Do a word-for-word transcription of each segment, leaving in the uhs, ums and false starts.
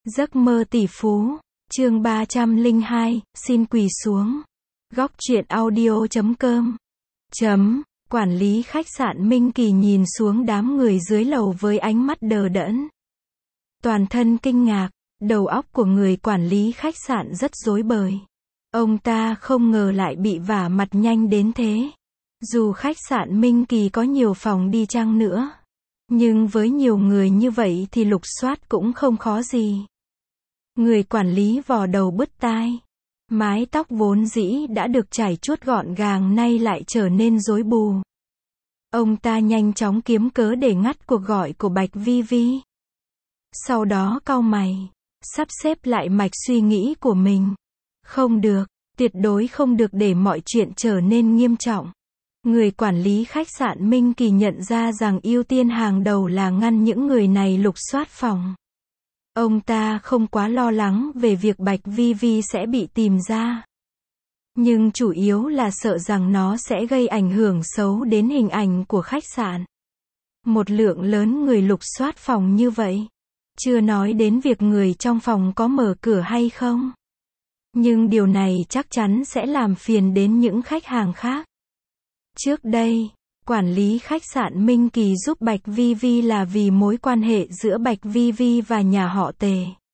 Giấc mơ tỷ phú, chương ba trăm lẻ hai, xin quỳ xuống. Góc truyện audio chấm com. Chấm, quản lý khách sạn Minh Kỳ nhìn xuống đám người dưới lầu với ánh mắt đờ đẫn. Toàn thân kinh ngạc, đầu óc của người quản lý khách sạn rất rối bời. Ông ta không ngờ lại bị vả mặt nhanh đến thế. Dù khách sạn Minh Kỳ có nhiều phòng đi chăng nữa, nhưng với nhiều người như vậy thì lục soát cũng không khó gì. Người quản lý vò đầu bứt tai. Mái tóc vốn dĩ đã được chải chuốt gọn gàng nay lại trở nên rối bù. Ông ta nhanh chóng kiếm cớ để ngắt cuộc gọi của Bạch Vi Vi. Sau đó cau mày, sắp xếp lại mạch suy nghĩ của mình. Không được, tuyệt đối không được để mọi chuyện trở nên nghiêm trọng. Người quản lý khách sạn Minh Kỳ nhận ra rằng ưu tiên hàng đầu là ngăn những người này lục soát phòng. Ông ta không quá lo lắng về việc Bạch Vi Vi sẽ bị tìm ra. Nhưng chủ yếu là sợ rằng nó sẽ gây ảnh hưởng xấu đến hình ảnh của khách sạn. Một lượng lớn người lục soát phòng như vậy. Chưa nói đến việc người trong phòng có mở cửa hay không. Nhưng điều này chắc chắn sẽ làm phiền đến những khách hàng khác. Trước đây, quản lý khách sạn Minh Kỳ giúp Bạch Vi Vi là vì mối quan hệ giữa Bạch Vi Vi và nhà họ Tề.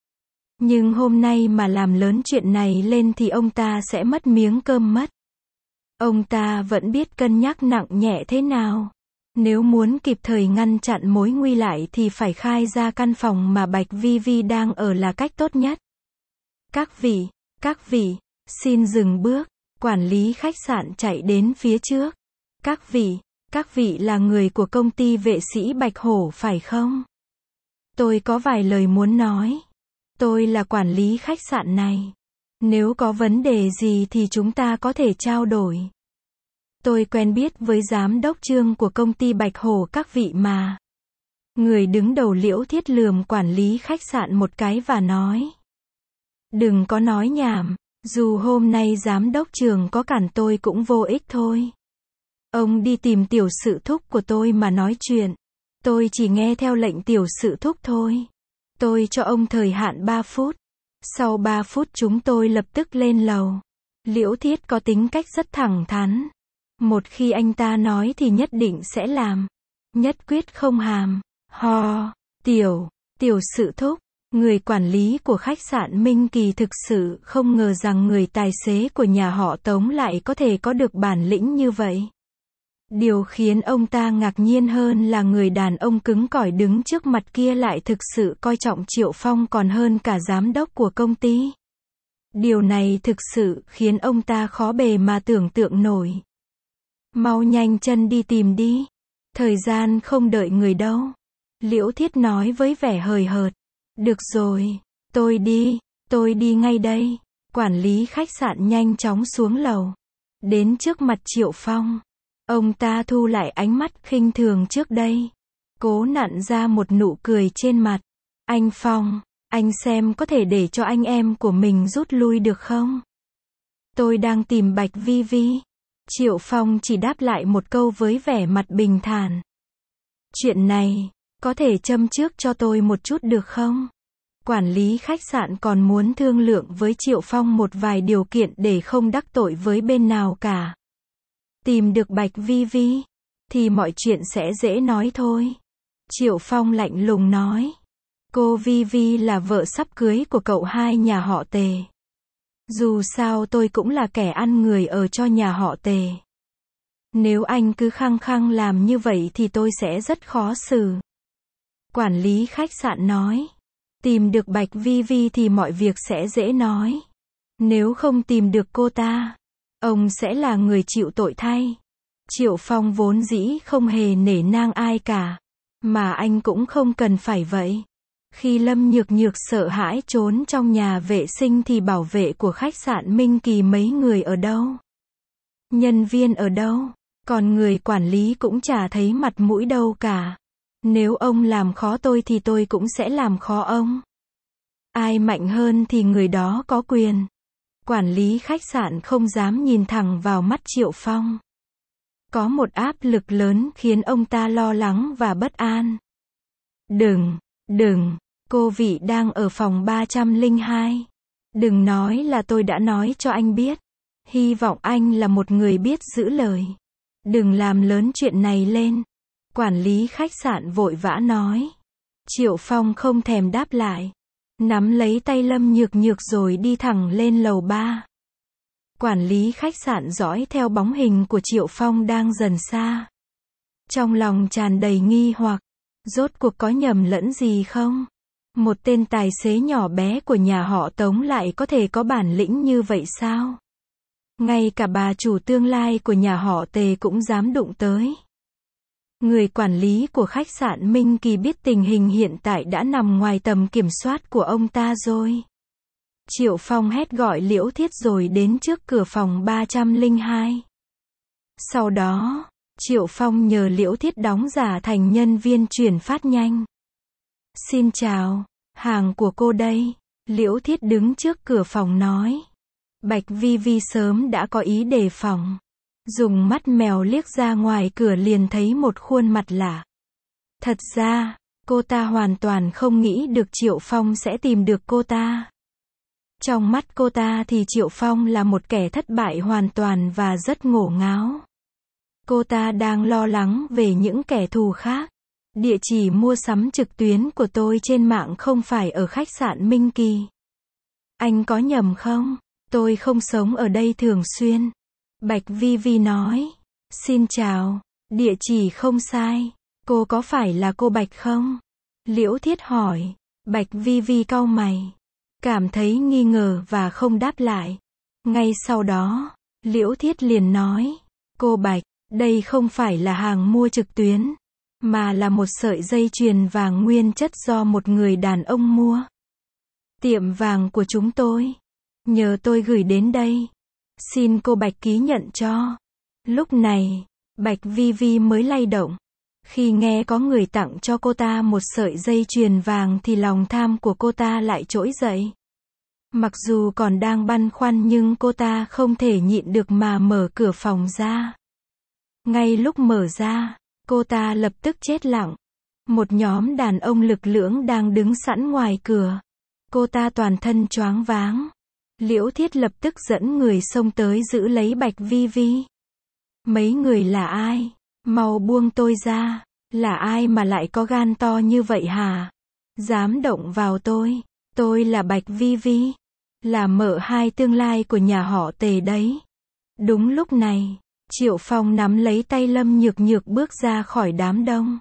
Nhưng hôm nay mà làm lớn chuyện này lên thì ông ta sẽ mất miếng cơm mất. Ông ta vẫn biết cân nhắc nặng nhẹ thế nào. Nếu muốn kịp thời ngăn chặn mối nguy lại thì phải khai ra căn phòng mà Bạch Vi Vi đang ở là cách tốt nhất. Các vị, các vị, xin dừng bước. Quản lý khách sạn chạy đến phía trước. Các vị, các vị là người của công ty vệ sĩ Bạch Hổ phải không? Tôi có vài lời muốn nói. Tôi là quản lý khách sạn này. Nếu có vấn đề gì thì chúng ta có thể trao đổi. Tôi quen biết với giám đốc Trương của công ty Bạch Hổ các vị mà. Người đứng đầu Liễu Thiết lườm quản lý khách sạn một cái và nói. Đừng có nói nhảm, dù hôm nay giám đốc Trương có cản tôi cũng vô ích thôi. Ông đi tìm tiểu sự thúc của tôi mà nói chuyện. Tôi chỉ nghe theo lệnh tiểu sự thúc thôi. Tôi cho ông thời hạn ba phút. Sau ba phút chúng tôi lập tức lên lầu. Liễu Thiết có tính cách rất thẳng thắn. Một khi anh ta nói thì nhất định sẽ làm. Nhất quyết không hàm. Ho, tiểu, tiểu sự thúc. Người quản lý của khách sạn Minh Kỳ thực sự không ngờ rằng người tài xế của nhà họ Tống lại có thể có được bản lĩnh như vậy. Điều khiến ông ta ngạc nhiên hơn là người đàn ông cứng cỏi đứng trước mặt kia lại thực sự coi trọng Triệu Phong còn hơn cả giám đốc của công ty. Điều này thực sự khiến ông ta khó bề mà tưởng tượng nổi. Mau nhanh chân đi tìm đi. Thời gian không đợi người đâu. Liễu Thiết nói với vẻ hời hợt. Được rồi, tôi đi, tôi đi ngay đây. Quản lý khách sạn nhanh chóng xuống lầu. Đến trước mặt Triệu Phong. Ông ta thu lại ánh mắt khinh thường trước đây. Cố nặn ra một nụ cười trên mặt. Anh Phong, anh xem có thể để cho anh em của mình rút lui được không? Tôi đang tìm Bạch Vi Vi. Triệu Phong chỉ đáp lại một câu với vẻ mặt bình thản. Chuyện này, có thể châm trước cho tôi một chút được không? Quản lý khách sạn còn muốn thương lượng với Triệu Phong một vài điều kiện để không đắc tội với bên nào cả. Tìm được Bạch Vi Vi, thì mọi chuyện sẽ dễ nói thôi. Triệu Phong lạnh lùng nói. Cô Vi Vi là vợ sắp cưới của cậu hai nhà họ Tề. Dù sao tôi cũng là kẻ ăn người ở cho nhà họ Tề. Nếu anh cứ khăng khăng làm như vậy thì tôi sẽ rất khó xử. Quản lý khách sạn nói. Tìm được Bạch Vi Vi thì mọi việc sẽ dễ nói. Nếu không tìm được cô ta, ông sẽ là người chịu tội thay. Triệu Phong vốn dĩ không hề nể nang ai cả. Mà anh cũng không cần phải vậy. Khi Lâm Nhược Nhược sợ hãi trốn trong nhà vệ sinh thì bảo vệ của khách sạn Minh Kỳ mấy người ở đâu? Nhân viên ở đâu? Còn người quản lý cũng chả thấy mặt mũi đâu cả. Nếu ông làm khó tôi thì tôi cũng sẽ làm khó ông. Ai mạnh hơn thì người đó có quyền. Quản lý khách sạn không dám nhìn thẳng vào mắt Triệu Phong. Có một áp lực lớn khiến ông ta lo lắng và bất an. Đừng, đừng, Cô Vị đang ở phòng ba trăm lẻ hai. Đừng nói là tôi đã nói cho anh biết. Hy vọng anh là một người biết giữ lời. Đừng làm lớn chuyện này lên. Quản lý khách sạn vội vã nói. Triệu Phong không thèm đáp lại. Nắm lấy tay Lâm Nhược Nhược rồi đi thẳng lên lầu ba. Quản lý khách sạn dõi theo bóng hình của Triệu Phong đang dần xa. Trong lòng tràn đầy nghi hoặc. Rốt cuộc có nhầm lẫn gì không? Một tên tài xế nhỏ bé của nhà họ Tống lại có thể có bản lĩnh như vậy sao? Ngay cả bà chủ tương lai của nhà họ Tề cũng dám đụng tới. Người quản lý của khách sạn Minh Kỳ biết tình hình hiện tại đã nằm ngoài tầm kiểm soát của ông ta rồi. Triệu Phong hét gọi Liễu Thiết rồi đến trước cửa phòng ba trăm lẻ hai. Sau đó, Triệu Phong nhờ Liễu Thiết đóng giả thành nhân viên chuyển phát nhanh. Xin chào, hàng của cô đây. Liễu Thiết đứng trước cửa phòng nói. Bạch Vi Vi sớm đã có ý đề phòng. Dùng mắt mèo liếc ra ngoài cửa liền thấy một khuôn mặt lạ. Thật ra, cô ta hoàn toàn không nghĩ được Triệu Phong sẽ tìm được cô ta. Trong mắt cô ta thì Triệu Phong là một kẻ thất bại hoàn toàn và rất ngổ ngáo. Cô ta đang lo lắng về những kẻ thù khác. Địa chỉ mua sắm trực tuyến của tôi trên mạng không phải ở khách sạn Minh Kỳ. Anh có nhầm không? Tôi không sống ở đây thường xuyên. Bạch Vi Vi nói. Xin chào, địa chỉ không sai. Cô có phải là cô Bạch không? Liễu Thiết hỏi. Bạch Vi Vi cau mày. Cảm thấy nghi ngờ và không đáp lại. Ngay sau đó, Liễu Thiết liền nói. Cô Bạch, đây không phải là hàng mua trực tuyến, mà là một sợi dây chuyền vàng nguyên chất do một người đàn ông mua. Tiệm vàng của chúng tôi. Nhờ tôi gửi đến đây. Xin cô Bạch ký nhận cho. Lúc này, Bạch Vi Vi mới lay động. Khi nghe có người tặng cho cô ta một sợi dây chuyền vàng thì lòng tham của cô ta lại trỗi dậy. Mặc dù còn đang băn khoăn nhưng cô ta không thể nhịn được mà mở cửa phòng ra. Ngay lúc mở ra, cô ta lập tức chết lặng. Một nhóm đàn ông lực lưỡng đang đứng sẵn ngoài cửa. Cô ta toàn thân choáng váng. Liễu Thiết lập tức dẫn người xông tới giữ lấy Bạch Vi Vi. Mấy người là ai? Mau buông tôi ra. Là ai mà lại có gan to như vậy hả? Dám động vào tôi. Tôi là Bạch Vi Vi. Là mợ hai tương lai của nhà họ Tề đấy. Đúng lúc này, Triệu Phong nắm lấy tay Lâm Nhược Nhược bước ra khỏi đám đông.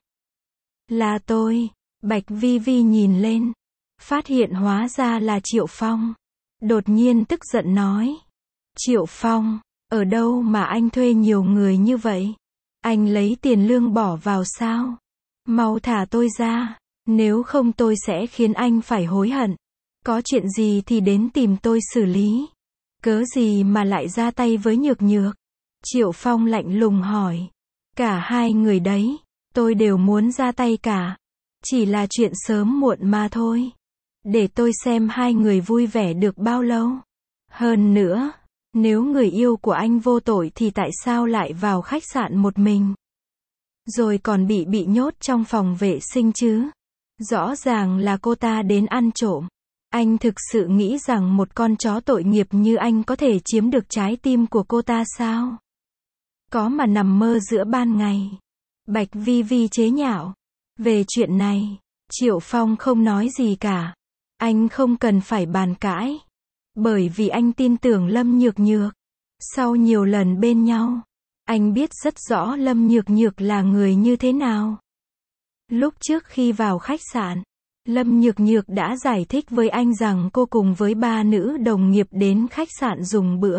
Là tôi. Bạch Vi Vi nhìn lên. Phát hiện hóa ra là Triệu Phong. Đột nhiên tức giận nói. Triệu Phong, ở đâu mà anh thuê nhiều người như vậy? Anh lấy tiền lương bỏ vào sao? Mau thả tôi ra. Nếu không tôi sẽ khiến anh phải hối hận. Có chuyện gì thì đến tìm tôi xử lý. Cớ gì mà lại ra tay với Nhược Nhược? Triệu Phong lạnh lùng hỏi. Cả hai người đấy, tôi đều muốn ra tay cả. Chỉ là chuyện sớm muộn mà thôi. Để tôi xem hai người vui vẻ được bao lâu. Hơn nữa, nếu người yêu của anh vô tội thì tại sao lại vào khách sạn một mình? Rồi còn bị bị nhốt trong phòng vệ sinh chứ? Rõ ràng là cô ta đến ăn trộm. Anh thực sự nghĩ rằng một con chó tội nghiệp như anh có thể chiếm được trái tim của cô ta sao? Có mà nằm mơ giữa ban ngày. Bạch Vi Vi chế nhạo. Về chuyện này, Triệu Phong không nói gì cả. Anh không cần phải bàn cãi. Bởi vì anh tin tưởng Lâm Nhược Nhược. Sau nhiều lần bên nhau, anh biết rất rõ Lâm Nhược Nhược là người như thế nào. Lúc trước khi vào khách sạn, Lâm Nhược Nhược đã giải thích với anh rằng cô cùng với ba nữ đồng nghiệp đến khách sạn dùng bữa.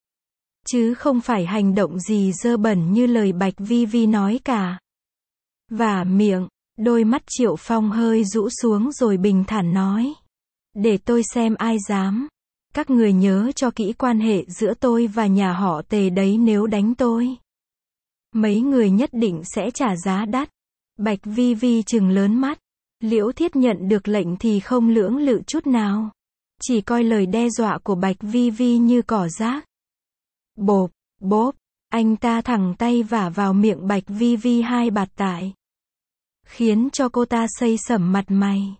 Chứ không phải hành động gì dơ bẩn như lời Bạch Vi Vi nói cả. Và miệng, đôi mắt Triệu Phong hơi rũ xuống rồi bình thản nói. Để tôi xem ai dám. Các người nhớ cho kỹ quan hệ giữa tôi và nhà họ Tề đấy, nếu đánh tôi. Mấy người nhất định sẽ trả giá đắt. Bạch Vi Vi trừng lớn mắt. Liễu Thiết nhận được lệnh thì không lưỡng lự chút nào. Chỉ coi lời đe dọa của Bạch Vi Vi như cỏ rác. Bộp, bốp, anh ta thẳng tay vả vào miệng Bạch Vi Vi hai bạt tải. Khiến cho cô ta xây sẩm mặt mày.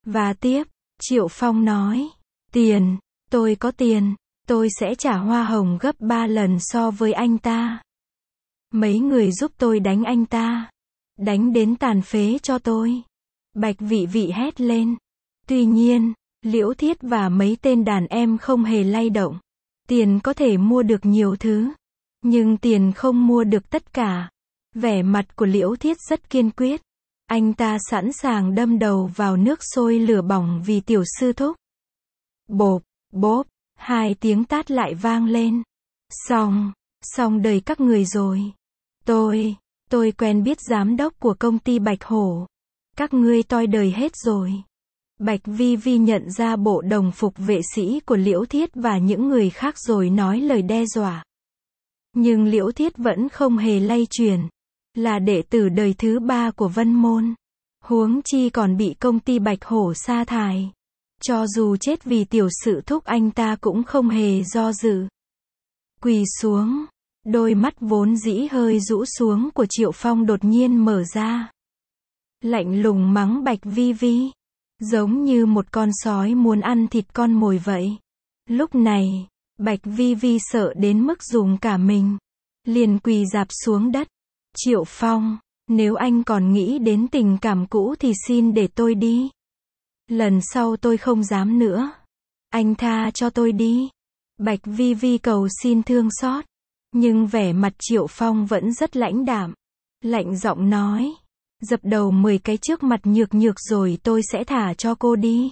Và tiếp, Triệu Phong nói, tiền, tôi có tiền, tôi sẽ trả hoa hồng gấp ba lần so với anh ta. Mấy người giúp tôi đánh anh ta. Đánh đến tàn phế cho tôi. Bạch Vị Vị hét lên. Tuy nhiên, Liễu Thiết và mấy tên đàn em không hề lay động. Tiền có thể mua được nhiều thứ, nhưng tiền không mua được tất cả. Vẻ mặt của Liễu Thiết rất kiên quyết. Anh ta sẵn sàng đâm đầu vào nước sôi lửa bỏng vì tiểu sư thúc. Bộp, bốp, hai tiếng tát lại vang lên. Xong, xong đời các người rồi. Tôi, tôi quen biết giám đốc của công ty Bạch Hổ. Các ngươi toi đời hết rồi. Bạch Vi Vi nhận ra bộ đồng phục vệ sĩ của Liễu Thiết và những người khác rồi nói lời đe dọa. Nhưng Liễu Thiết vẫn không hề lay chuyển. Là đệ tử đời thứ ba của Vân Môn. Huống chi còn bị công ty Bạch Hổ sa thải. Cho dù chết vì tiểu sự thúc anh ta cũng không hề do dự. Quỳ xuống. Đôi mắt vốn dĩ hơi rũ xuống của Triệu Phong đột nhiên mở ra. Lạnh lùng mắng Bạch Vi Vi. Giống như một con sói muốn ăn thịt con mồi vậy. Lúc này, Bạch Vi Vi sợ đến mức rùng cả mình. Liền quỳ rạp xuống đất. Triệu Phong, nếu anh còn nghĩ đến tình cảm cũ thì xin để tôi đi. Lần sau tôi không dám nữa. Anh tha cho tôi đi. Bạch Vi Vi cầu xin thương xót. Nhưng vẻ mặt Triệu Phong vẫn rất lãnh đạm. Lạnh giọng nói. Dập đầu mười cái trước mặt nhược nhược rồi tôi sẽ thả cho cô đi.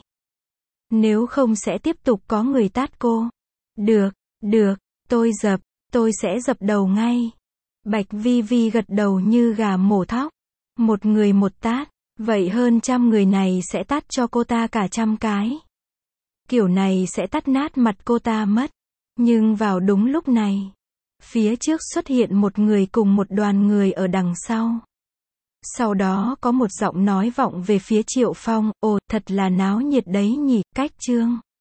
Nếu không sẽ tiếp tục có người tát cô. Được, được, tôi dập, tôi sẽ dập đầu ngay. Bạch Vi Vi gật đầu như gà mổ thóc. Một người một tát, vậy hơn trăm người này sẽ tát cho cô ta cả trăm cái. Kiểu này sẽ tát nát mặt cô ta mất. Nhưng vào đúng lúc này, phía trước xuất hiện một người cùng một đoàn người ở đằng sau. Sau đó có một giọng nói vọng về phía Triệu Phong, ồ, thật là náo nhiệt đấy nhỉ, cách chương.